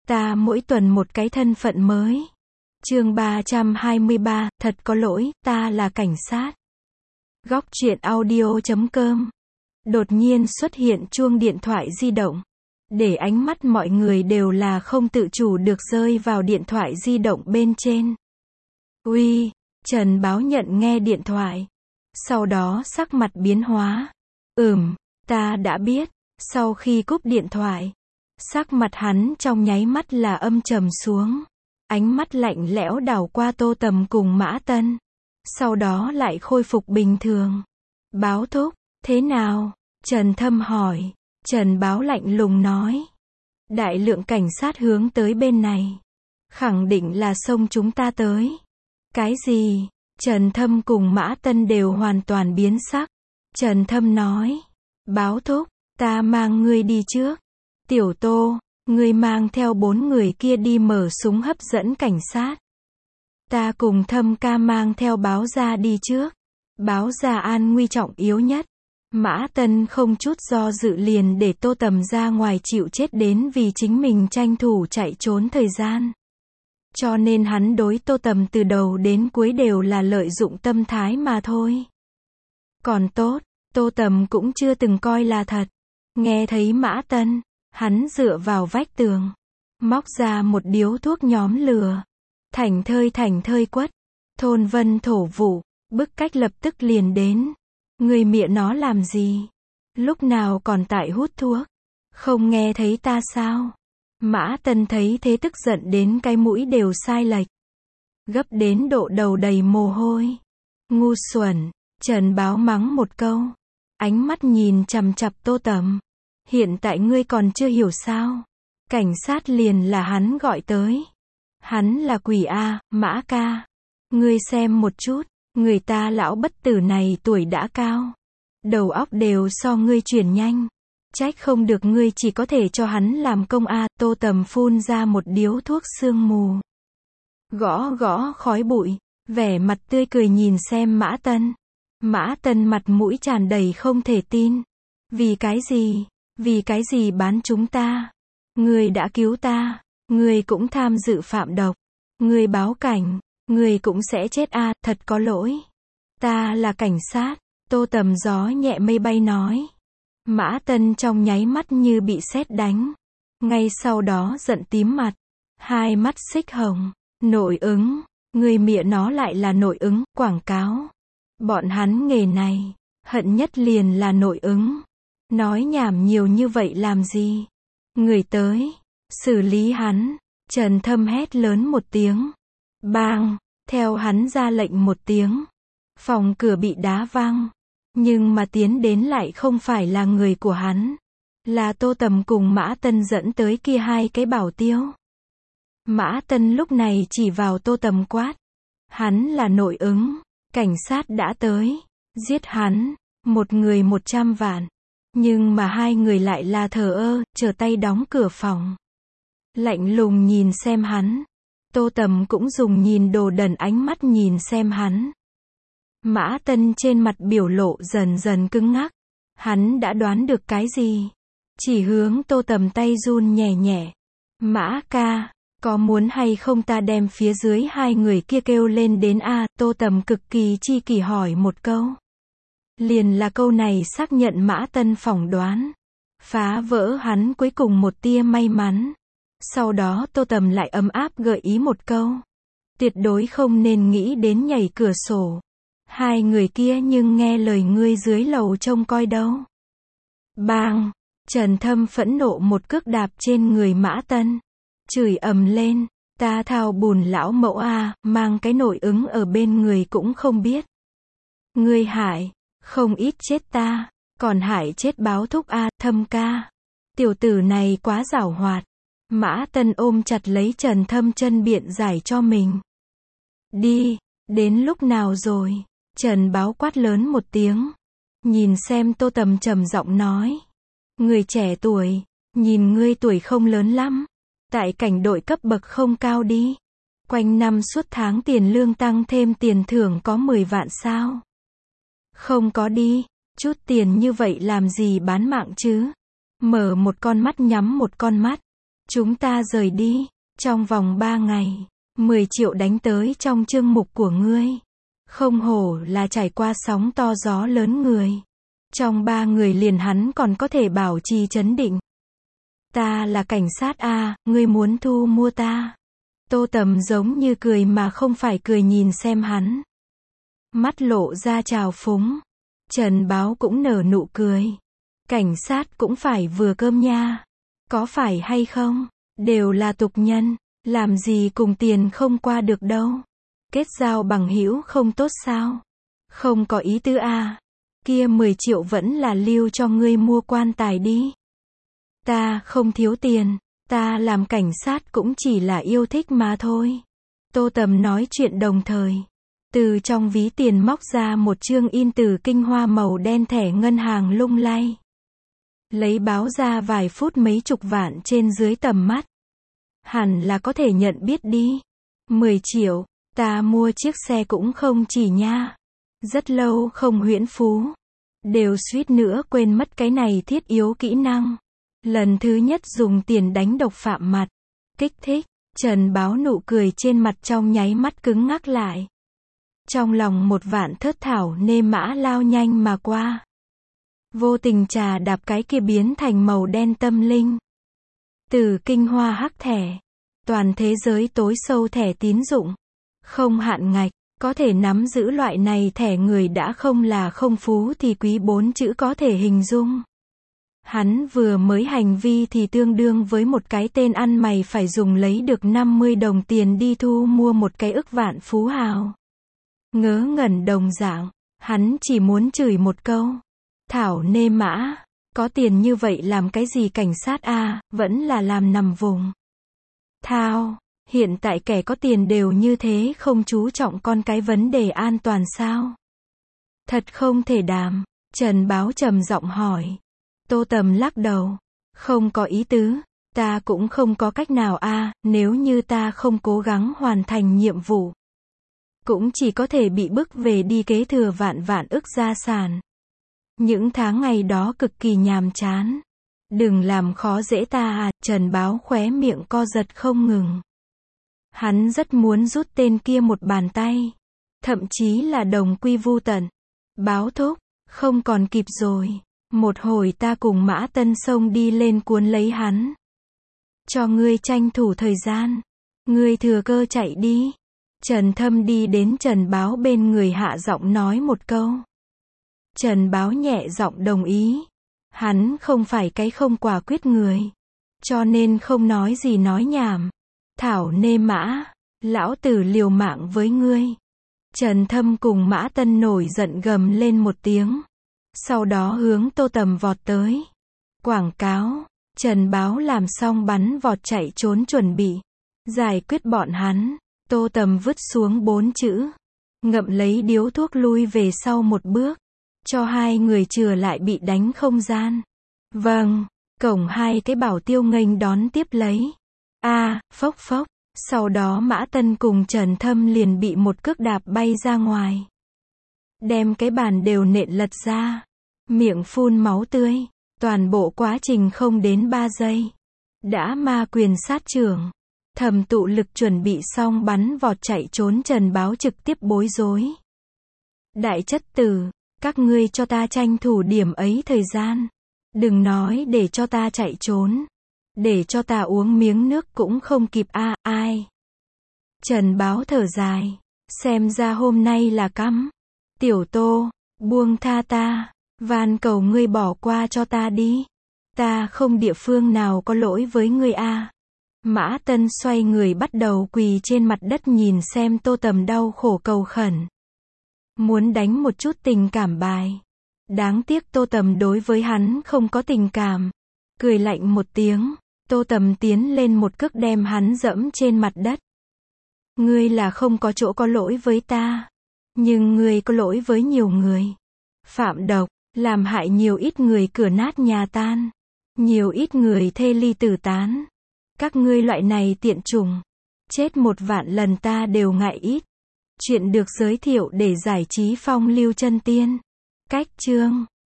Ta mỗi tuần một cái thân phận mới. Chương 323, thật có lỗi, ta là cảnh sát. Góc truyện audio.com. Đột nhiên xuất hiện chuông điện thoại di động. Để ánh mắt mọi người đều là không tự chủ được rơi vào điện thoại di động bên trên. Uy, Trần Báo nhận nghe điện thoại. Sau đó sắc mặt biến hóa. Ta đã biết. Sau khi cúp điện thoại, sắc mặt hắn trong nháy mắt là âm trầm xuống. Ánh mắt lạnh lẽo đảo qua Tô Tầm cùng Mã Tân. Sau đó lại khôi phục bình thường. Báo thúc, thế nào? Trần Thâm hỏi. Trần Báo lạnh lùng nói. Đại lượng cảnh sát hướng tới bên này. Khẳng định là xông chúng ta tới. Cái gì? Trần Thâm cùng Mã Tân đều hoàn toàn biến sắc. Trần Thâm nói. Báo thúc, ta mang ngươi đi trước. Tiểu Tô, ngươi mang theo 4 người kia đi mở súng hấp dẫn cảnh sát. Ta cùng Thâm ca mang theo Báo gia đi trước. Báo gia an nguy trọng yếu nhất. Mã Tân không chút do dự liền để Tô Tầm ra ngoài chịu chết đến vì chính mình tranh thủ chạy trốn thời gian. Cho nên hắn đối Tô Tầm từ đầu đến cuối đều là lợi dụng tâm thái mà thôi. Còn tốt, Tô Tầm cũng chưa từng coi là thật. Nghe thấy Mã Tân, hắn dựa vào vách tường, móc ra một điếu thuốc nhóm lửa. Thảnh thơi quất, thôn vân thổ vụ, bức cách lập tức liền đến. Người mẹ nó làm gì? Lúc nào còn tại hút thuốc? Không nghe thấy ta sao? Mã Tân thấy thế tức giận đến cái mũi đều sai lệch. Gấp đến độ đầu đầy mồ hôi. Ngu xuẩn, Trần Báo mắng một câu. Ánh mắt nhìn chằm chằm Tô Tầm. Hiện tại ngươi còn chưa hiểu sao? Cảnh sát liền là hắn gọi tới. Hắn là quỷ A, Mã ca. Ngươi xem một chút, người ta lão bất tử này tuổi đã cao. Đầu óc đều so ngươi chuyển nhanh. Trách không được ngươi chỉ có thể cho hắn làm công A. Tô Tầm phun ra một điếu thuốc sương mù. Gõ gõ khói bụi, vẻ mặt tươi cười nhìn xem Mã Tân. Mã Tân mặt mũi tràn đầy không thể tin. Vì cái gì? Vì cái gì bán chúng ta? Ngươi đã cứu ta. Ngươi cũng tham dự phạm độc. Ngươi báo cảnh. Ngươi cũng sẽ chết A. Thật có lỗi. Ta là cảnh sát. Tô Tầm gió nhẹ mây bay nói. Mã Tân trong nháy mắt như bị sét đánh. Ngay sau đó giận tím mặt. Hai mắt xích hồng. Nội ứng. Người mẹ nó lại là nội ứng, quảng cáo. Bọn hắn nghề này, hận nhất liền là nội ứng. Nói nhảm nhiều như vậy làm gì? Người tới, xử lý hắn. Trần Thâm hét lớn một tiếng. Bang, theo hắn ra lệnh một tiếng. Phòng cửa bị đá văng. Nhưng mà tiến đến lại không phải là người của hắn. Là Tô Tầm cùng Mã Tân dẫn tới kia hai cái bảo tiêu. Mã Tân lúc này chỉ vào Tô Tầm quát. Hắn là nội ứng. Cảnh sát đã tới. Giết hắn. Một người 100 vạn. Nhưng mà hai người lại là thờ ơ, trở tay đóng cửa phòng. Lạnh lùng nhìn xem hắn. Tô Tầm cũng dùng nhìn đồ đần ánh mắt nhìn xem hắn. Mã Tân trên mặt biểu lộ dần dần cứng ngắc. Hắn đã đoán được cái gì? Chỉ hướng Tô Tầm tay run nhẹ nhẹ. Mã ca, có muốn hay không ta đem phía dưới hai người kia kêu lên đến A? Tô Tầm cực kỳ chi kỷ hỏi một câu. Liền là câu này xác nhận Mã Tân phỏng đoán. Phá vỡ hắn cuối cùng một tia may mắn. Sau đó Tô Tầm lại ấm áp gợi ý một câu. Tuyệt đối không nên nghĩ đến nhảy cửa sổ. Hai người kia nhưng nghe lời ngươi dưới lầu trông coi đâu. Bang! Trần Thâm phẫn nộ một cước đạp trên người Mã Tân. Chửi ầm lên. Ta thao bùn lão mẫu A, mang cái nội ứng ở bên người cũng không biết. Ngươi hại, không ít chết ta, còn hại chết Báo thúc A, Thâm ca. Tiểu tử này quá giảo hoạt. Mã Tân ôm chặt lấy Trần Thâm chân biện giải cho mình. Đi, đến lúc nào rồi? Trần Báo quát lớn một tiếng. Nhìn xem Tô Tầm trầm giọng nói. Người trẻ tuổi, nhìn ngươi tuổi không lớn lắm. Tại cảnh đội cấp bậc không cao đi. Quanh năm suốt tháng tiền lương tăng thêm tiền thưởng có 10 vạn sao? Không có đi, chút tiền như vậy làm gì bán mạng chứ? Mở một con mắt nhắm một con mắt. Chúng ta rời đi. Trong vòng 3 ngày, 10 triệu đánh tới trong chương mục của ngươi. Không hổ là trải qua sóng to gió lớn người. Trong 3 người liền hắn còn có thể bảo trì trấn định. Ta là cảnh sát a, ngươi muốn thu mua ta. Tô Tầm giống như cười mà không phải cười nhìn xem hắn. Mắt lộ ra trào phúng. Trần Báo cũng nở nụ cười. Cảnh sát cũng phải vừa cơm nha. Có phải hay không? Đều là tục nhân. Làm gì cùng tiền không qua được đâu. Kết giao bằng hữu không tốt sao? Không có ý tứ a. Kia 10 triệu vẫn là lưu cho ngươi mua quan tài đi. Ta không thiếu tiền. Ta làm cảnh sát cũng chỉ là yêu thích mà thôi. Tô Tầm nói chuyện đồng thời. Từ trong ví tiền móc ra một chương in từ Kinh Hoa màu đen thẻ ngân hàng lung lay. Lấy báo ra vài phút mấy chục vạn trên dưới tầm mắt. Hẳn là có thể nhận biết đi. 10 triệu, ta mua chiếc xe cũng không chỉ nha. Rất lâu không huyễn phú. Đều suýt nữa quên mất cái này thiết yếu kỹ năng. Lần thứ nhất dùng tiền đánh độc phạm mặt. Kích thích. Trần Báo nụ cười trên mặt trong nháy mắt cứng ngắc lại. Trong lòng một vạn thớt thảo nê mã lao nhanh mà qua. Vô tình trà đạp cái kia biến thành màu đen tâm linh. Từ Kinh Hoa hắc thẻ. Toàn thế giới tối sâu thẻ tín dụng. Không hạn ngạch. Có thể nắm giữ loại này thẻ người đã không là không phú thì quý 4 chữ có thể hình dung. Hắn vừa mới hành vi thì tương đương với một cái tên ăn mày phải dùng lấy được 50 đồng tiền đi thu mua một cái ức vạn phú hào. Ngớ ngẩn đồng dạng, hắn chỉ muốn chửi một câu. Thảo nê mã, có tiền như vậy làm cái gì cảnh sát a, vẫn là làm nằm vùng. Thao, hiện tại kẻ có tiền đều như thế không chú trọng con cái vấn đề an toàn sao? Thật không thể đảm, Trần Báo trầm giọng hỏi. Tô Tầm lắc đầu. Không có ý tứ, ta cũng không có cách nào a, nếu như ta không cố gắng hoàn thành nhiệm vụ. Cũng chỉ có thể bị bức về đi kế thừa vạn vạn ức gia sản. Những tháng ngày đó cực kỳ nhàm chán. Đừng làm khó dễ ta à, Trần Báo khóe miệng co giật không ngừng. Hắn rất muốn rút tên kia một bàn tay. Thậm chí là đồng quy vu tận. Báo thúc, không còn kịp rồi. Một hồi ta cùng Mã Tân xông đi lên cuốn lấy hắn. Cho ngươi tranh thủ thời gian. Ngươi thừa cơ chạy đi. Trần Thâm đi đến Trần Báo bên người hạ giọng nói một câu. Trần Báo nhẹ giọng đồng ý. Hắn không phải cái không quả quyết người. Cho nên không nói gì nói nhảm. Thảo nê mã, lão tử liều mạng với ngươi. Trần Thâm cùng Mã Tân nổi giận gầm lên một tiếng. Sau đó hướng Tô Tầm vọt tới. Quảng cáo, Trần Báo làm xong bắn vọt chạy trốn chuẩn bị. Giải quyết bọn hắn, Tô Tầm vứt xuống 4 chữ. Ngậm lấy điếu thuốc lui về sau một bước. Cho hai người chừa lại bị đánh không gian. Vâng, cổng hai cái bảo tiêu nghênh đón tiếp lấy. Phốc phốc. Sau đó Mã Tân cùng Trần Thâm liền bị một cước đạp bay ra ngoài. Đem cái bàn đều nện lật ra. Miệng phun máu tươi. Toàn bộ quá trình không đến 3 giây. Đã ma quyền sát trưởng. Thầm tụ lực chuẩn bị xong bắn vọt chạy trốn. Trần Báo trực tiếp bối rối. Đại chất tử, các ngươi cho ta tranh thủ điểm ấy thời gian. Đừng nói để cho ta chạy trốn. Để cho ta uống miếng nước cũng không kịp ai. Trần Báo thở dài. Xem ra hôm nay là cắm. Tiểu Tô, buông tha ta. Van cầu ngươi bỏ qua cho ta đi. Ta không địa phương nào có lỗi với ngươi a. Mã Tân xoay người bắt đầu quỳ trên mặt đất nhìn xem Tô Tầm đau khổ cầu khẩn. Muốn đánh một chút tình cảm bài. Đáng tiếc Tô Tầm đối với hắn không có tình cảm. Cười lạnh một tiếng. Tô Tầm tiến lên một cước đem hắn dẫm trên mặt đất. Ngươi là không có chỗ có lỗi với ta. Nhưng ngươi có lỗi với nhiều người. Phạm độc, làm hại nhiều ít người cửa nát nhà tan. Nhiều ít người thê ly tử tán. Các ngươi loại này tiện chủng. Chết 1 vạn lần ta đều ngại ít. Chuyện được giới thiệu để giải trí phong lưu chân tiên. Cách chương